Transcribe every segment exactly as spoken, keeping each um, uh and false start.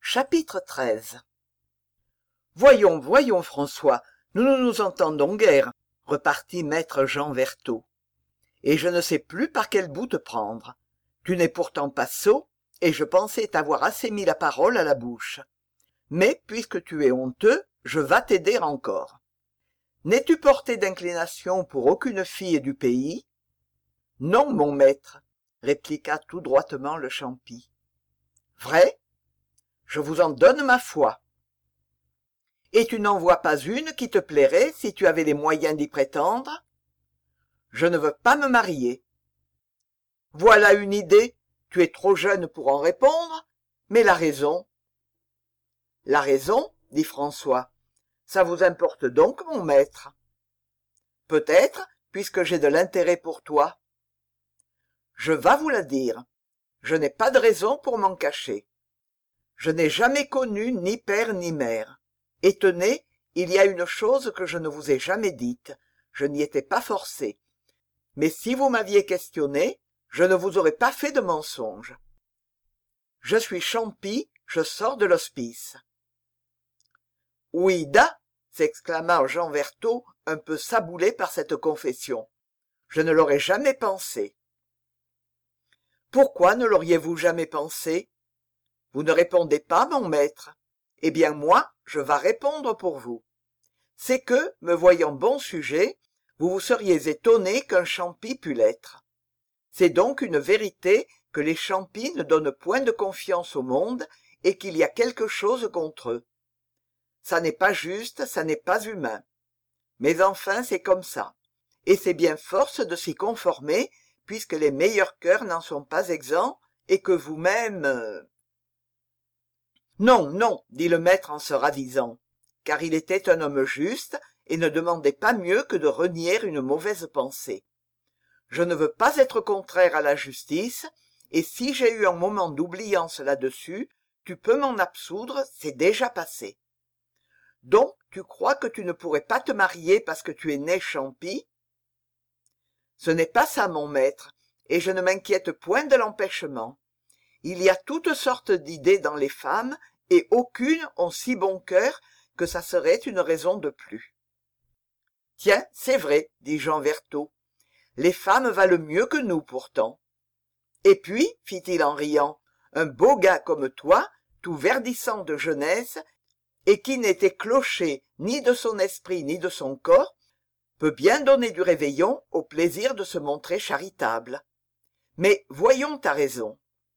Chapitre treize. Voyons, voyons, François, nous ne nous entendons guère, repartit maître Jean Vertot. Et je ne sais plus par quel bout te prendre. Tu n'es pourtant pas sot, et je pensais t'avoir assez mis la parole à la bouche. Mais, puisque tu es honteux, je vas t'aider encore. N'es-tu porté d'inclination pour aucune fille du pays? Non, mon maître, répliqua tout droitement le champi. Vrai? Je vous en donne ma foi. Et tu n'en vois pas une qui te plairait si tu avais les moyens d'y prétendre? Je ne veux pas me marier. Voilà une idée. Tu es trop jeune pour en répondre, mais la raison? La raison, dit François. Ça vous importe donc, mon maître? Peut-être, puisque j'ai de l'intérêt pour toi. Je vas vous la dire. Je n'ai pas de raison pour m'en cacher. Je n'ai jamais connu ni père ni mère. Et tenez, il y a une chose que je ne vous ai jamais dite. Je n'y étais pas forcé. Mais si vous m'aviez questionné, je ne vous aurais pas fait de mensonge. Je suis champi, je sors de l'hospice. Ouida, s'exclama Jean Vertot, un peu saboulé par cette confession. Je ne l'aurais jamais pensé. Pourquoi ne l'auriez-vous jamais pensé? Vous ne répondez pas, mon maître. Eh bien moi, je vas répondre pour vous. C'est que, me voyant bon sujet, vous vous seriez étonné qu'un champi pût l'être. C'est donc une vérité que les champis ne donnent point de confiance au monde et qu'il y a quelque chose contre eux. Ça n'est pas juste, ça n'est pas humain. Mais enfin, c'est comme ça. Et c'est bien force de s'y conformer, puisque les meilleurs cœurs n'en sont pas exempts, et que vous-même... euh, Non, non, dit le maître en se ravisant, car il était un homme juste et ne demandait pas mieux que de renier une mauvaise pensée. Je ne veux pas être contraire à la justice, et si j'ai eu un moment d'oubliance là-dessus, tu peux m'en absoudre, c'est déjà passé. Donc, tu crois que tu ne pourrais pas te marier parce que tu es né champi? Ce n'est pas ça, mon maître, et je ne m'inquiète point de l'empêchement. Il y a toutes sortes d'idées dans les femmes, et aucunes ont si bon cœur que ça serait une raison de plus. Tiens, c'est vrai, dit Jean Vertot. Les femmes valent mieux que nous, pourtant. Et puis, fit-il en riant, un beau gars comme toi, tout verdissant de jeunesse, et qui n'est écloché ni de son esprit ni de son corps, peut bien donner du réveillon au plaisir de se montrer charitable. Mais voyons ta raison.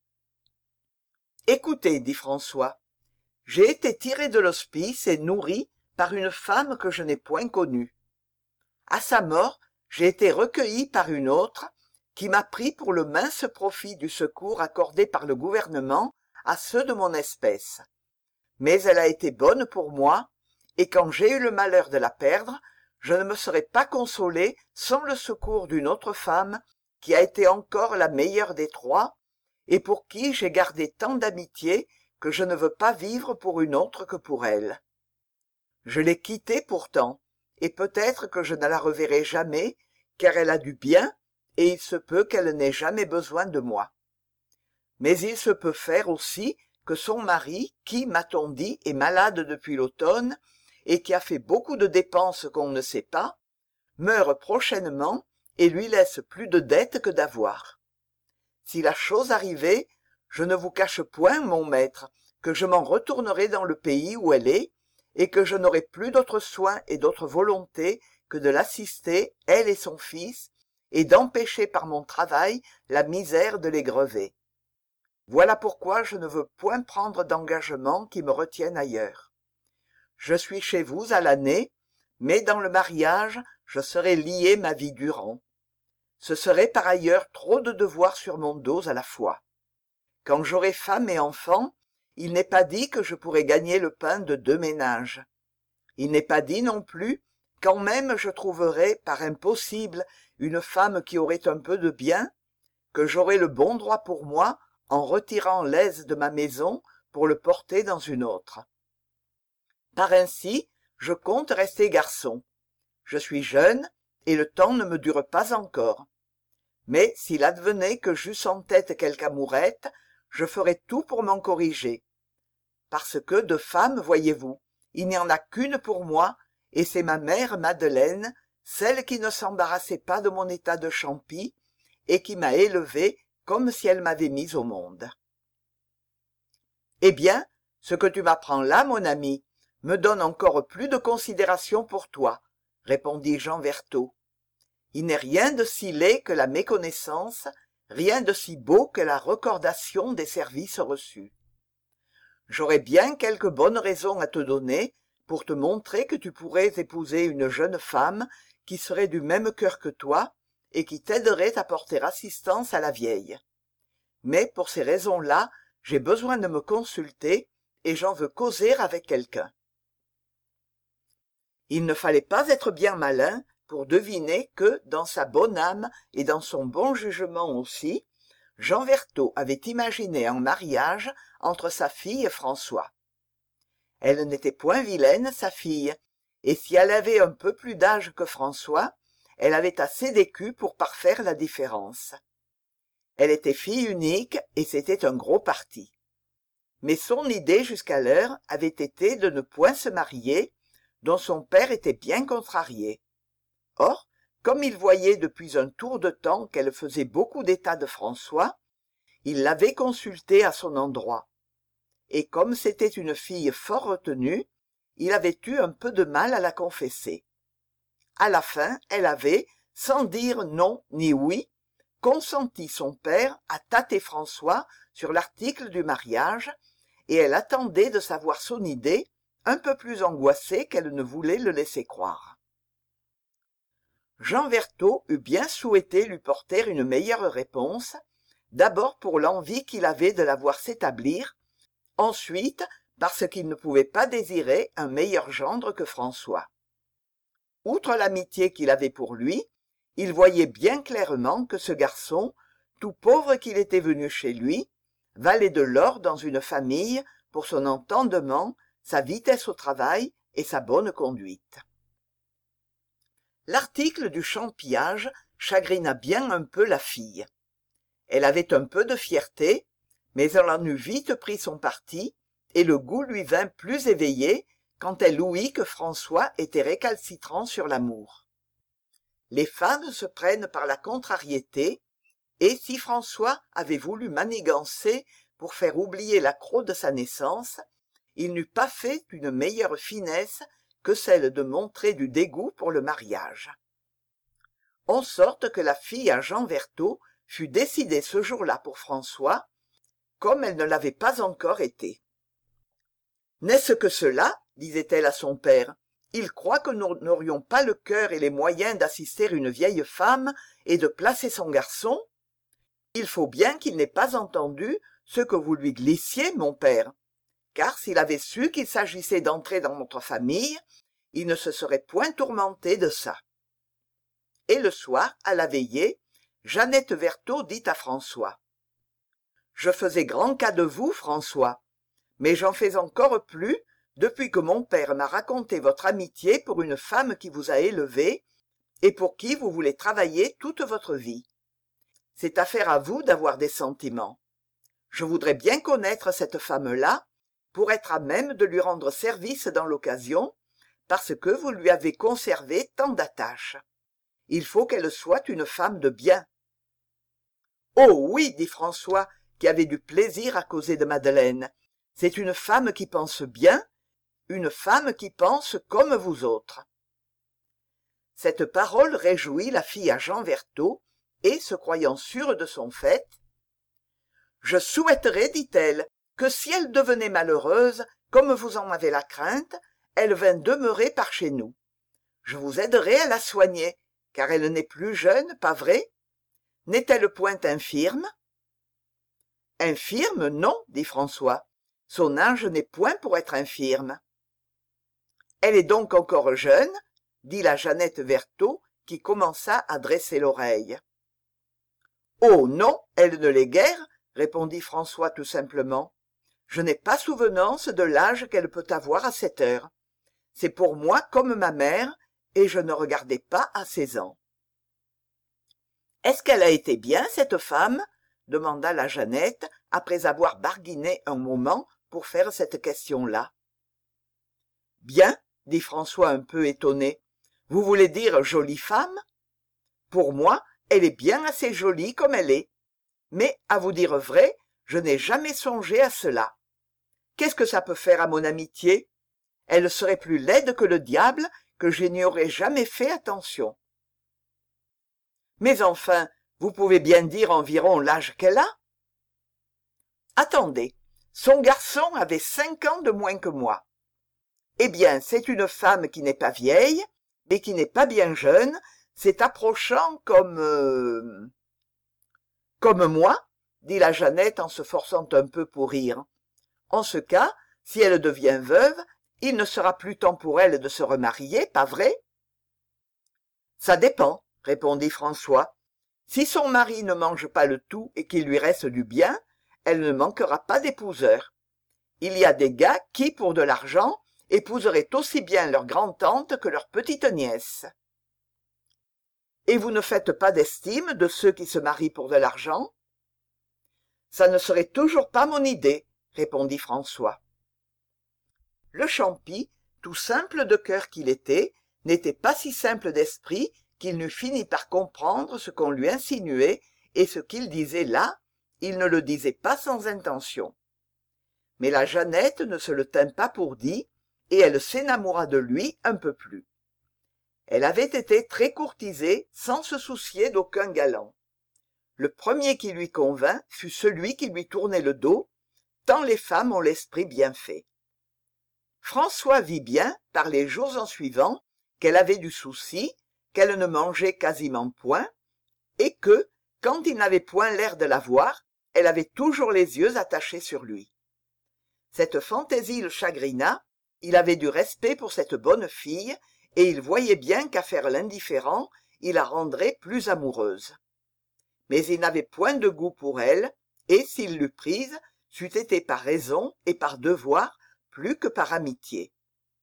Écoutez, dit François, j'ai été tiré de l'hospice et nourri par une femme que je n'ai point connue. À sa mort, j'ai été recueilli par une autre qui m'a pris pour le mince profit du secours accordé par le gouvernement à ceux de mon espèce. Mais elle a été bonne pour moi, et quand j'ai eu le malheur de la perdre, je ne me serais pas consolé sans le secours d'une autre femme qui a été encore la meilleure des trois, et pour qui j'ai gardé tant d'amitié que je ne veux pas vivre pour une autre que pour elle. Je l'ai quittée pourtant, et peut-être que je ne la reverrai jamais, car elle a du bien, et il se peut qu'elle n'ait jamais besoin de moi. Mais il se peut faire aussi que son mari, qui, m'a-t-on dit, est malade depuis l'automne, et qui a fait beaucoup de dépenses qu'on ne sait pas, meure prochainement et lui laisse plus de dettes que d'avoir. Si la chose arrivait, je ne vous cache point, mon maître, que je m'en retournerai dans le pays où elle est, et que je n'aurai plus d'autre soin et d'autre volonté que de l'assister, elle et son fils, et d'empêcher par mon travail la misère de les grever. Voilà pourquoi je ne veux point prendre d'engagement qui me retienne ailleurs. Je suis chez vous à l'année, mais dans le mariage, je serai lié ma vie durant. Ce serait par ailleurs trop de devoirs sur mon dos à la fois. Quand j'aurai femme et enfants, il n'est pas dit que je pourrai gagner le pain de deux ménages. Il n'est pas dit non plus, quand même je trouverai, par impossible, une femme qui aurait un peu de bien, que j'aurai le bon droit pour moi, en retirant l'aise de ma maison pour le porter dans une autre. Par ainsi, je compte rester garçon. Je suis jeune, et le temps ne me dure pas encore. Mais s'il advenait que j'eusse en tête quelque amourette, je ferais tout pour m'en corriger. parce que de femmes, voyez-vous, il n'y en a qu'une pour moi, et c'est ma mère Madeleine, celle qui ne s'embarrassait pas de mon état de champi, et qui m'a élevée comme si elle m'avait mis au monde. Eh bien, ce que tu m'apprends là, mon ami, me donne encore plus de considération pour toi, répondit Jean Vertot. Il n'est rien de si laid que la méconnaissance, rien de si beau que la recordation des services reçus. J'aurais bien quelques bonnes raisons à te donner pour te montrer que tu pourrais épouser une jeune femme qui serait du même cœur que toi et qui t'aiderait à porter assistance à la vieille. Mais pour ces raisons-là, j'ai besoin de me consulter et j'en veux causer avec quelqu'un. Il ne fallait pas être bien malin pour deviner que, dans sa bonne âme et dans son bon jugement aussi, Jean Vertot avait imaginé un mariage entre sa fille et François. Elle n'était point vilaine, sa fille, et si elle avait un peu plus d'âge que François, elle avait assez d'écus pour parfaire la différence. Elle était fille unique et c'était un gros parti. Mais son idée jusqu'alors avait été de ne point se marier, dont son père était bien contrarié. Or, comme il voyait depuis un tour de temps qu'elle faisait beaucoup d'état de François, il l'avait consultée à son endroit. Et comme c'était une fille fort retenue, il avait eu un peu de mal à la confesser. À la fin, elle avait, sans dire non ni oui, consenti son père à tâter François sur l'article du mariage, et elle attendait de savoir son idée, un peu plus angoissée qu'elle ne voulait le laisser croire. Jean Vertot eût bien souhaité lui porter une meilleure réponse, d'abord pour l'envie qu'il avait de la voir s'établir, ensuite parce qu'il ne pouvait pas désirer un meilleur gendre que François. Outre l'amitié qu'il avait pour lui, il voyait bien clairement que ce garçon, tout pauvre qu'il était venu chez lui, valait de l'or dans une famille pour son entendement, sa vitesse au travail et sa bonne conduite. L'article du champillage chagrina bien un peu la fille. Elle avait un peu de fierté, mais elle en eut vite pris son parti, et le goût lui vint plus éveillé quand elle ouït que François était récalcitrant sur l'amour. Les femmes se prennent par la contrariété, et si François avait voulu manigancer pour faire oublier l'accroc de sa naissance, il n'eût pas fait une meilleure finesse que celle de montrer du dégoût pour le mariage. En sorte que la fille à Jean Vertot fut décidée ce jour-là pour François, comme elle ne l'avait pas encore été. « N'est-ce que cela ?» disait-elle à son père. « Il croit que nous n'aurions pas le cœur et les moyens d'assister une vieille femme et de placer son garçon ? Il faut bien qu'il n'ait pas entendu ce que vous lui glissiez, mon père, car s'il avait su qu'il s'agissait d'entrer dans notre famille, il ne se serait point tourmenté de ça. » Et le soir, à la veillée, Jeannette Vertot dit à François: « Je faisais grand cas de vous, François, mais j'en fais encore plus depuis que mon père m'a raconté votre amitié pour une femme qui vous a élevé et pour qui vous voulez travailler toute votre vie. C'est affaire à vous d'avoir des sentiments. Je voudrais bien connaître cette femme-là pour être à même de lui rendre service dans l'occasion, parce que vous lui avez conservé tant d'attaches. Il faut qu'elle soit une femme de bien. »« Oh oui, dit François, qui avait du plaisir à causer de Madeleine, c'est une femme qui pense bien, une femme qui pense comme vous autres. » Cette parole réjouit la fille à Jean Vertot, et, se croyant sûre de son fait, « Je souhaiterais, dit-elle, que si elle devenait malheureuse, comme vous en avez la crainte, elle vînt demeurer par chez nous. Je vous aiderai à la soigner, car elle n'est plus jeune, pas vrai? N'est-elle point infirme? » ?»« Infirme, non, dit François. Son âge n'est point pour être infirme. »« Elle est donc encore jeune, dit la Jeannette Vertot, qui commença à dresser l'oreille. « Oh non, elle ne l'est guère, répondit François tout simplement. Je n'ai pas souvenance de l'âge qu'elle peut avoir à cette heure. C'est pour moi comme ma mère, et je ne regardais pas à seize ans. « Est-ce qu'elle a été bien, cette femme ?» demanda la Jeannette, après avoir barguiné un moment pour faire cette question-là. Bien, dit François un peu étonné. Vous voulez dire jolie femme? Pour moi, elle est bien assez jolie comme elle est. Mais, à vous dire vrai, je n'ai jamais songé à cela. Qu'est-ce que ça peut faire à mon amitié? Elle serait plus laide que le diable, que je n'y aurais jamais fait attention. Mais enfin, vous pouvez bien dire environ l'âge qu'elle a? Attendez, son garçon avait cinq ans de moins que moi. Eh bien, c'est une femme qui n'est pas vieille, mais qui n'est pas bien jeune, c'est approchant comme... Euh... Comme moi, dit la Jeannette en se forçant un peu pour rire. En ce cas, si elle devient veuve, il ne sera plus temps pour elle de se remarier, pas vrai? Ça dépend, répondit François. Si son mari ne mange pas le tout et qu'il lui reste du bien, elle ne manquera pas d'épouseurs. Il y a des gars qui, pour de l'argent, épouseraient aussi bien leur grand-tante que leur petite-nièce. Et vous ne faites pas d'estime de ceux qui se marient pour de l'argent? Ça ne serait toujours pas mon idée, répondit François. Le Champy, tout simple de cœur qu'il était, n'était pas si simple d'esprit qu'il n'eût fini par comprendre ce qu'on lui insinuait, et ce qu'il disait là, il ne le disait pas sans intention. Mais la Jeannette ne se le tint pas pour dit, et elle s'enamoura de lui un peu plus. Elle avait été très courtisée sans se soucier d'aucun galant. Le premier qui lui convint fut celui qui lui tournait le dos, tant les femmes ont l'esprit bien fait. François vit bien, par les jours en suivant, qu'elle avait du souci, qu'elle ne mangeait quasiment point, et que, quand il n'avait point l'air de la voir, elle avait toujours les yeux attachés sur lui. Cette fantaisie le chagrina, il avait du respect pour cette bonne fille, et il voyait bien qu'à faire l'indifférent, il la rendrait plus amoureuse. Mais il n'avait point de goût pour elle, et s'il l'eût prise, c'eût été par raison et par devoir plus que par amitié.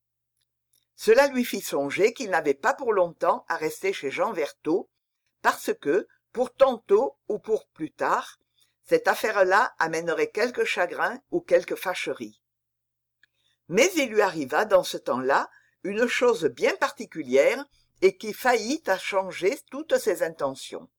Cela lui fit songer qu'il n'avait pas pour longtemps à rester chez Jean Vertot, parce que, pour tantôt ou pour plus tard, cette affaire-là amènerait quelque chagrin ou quelque fâcherie. Mais il lui arriva dans ce temps-là une chose bien particulière et qui faillit à changer toutes ses intentions.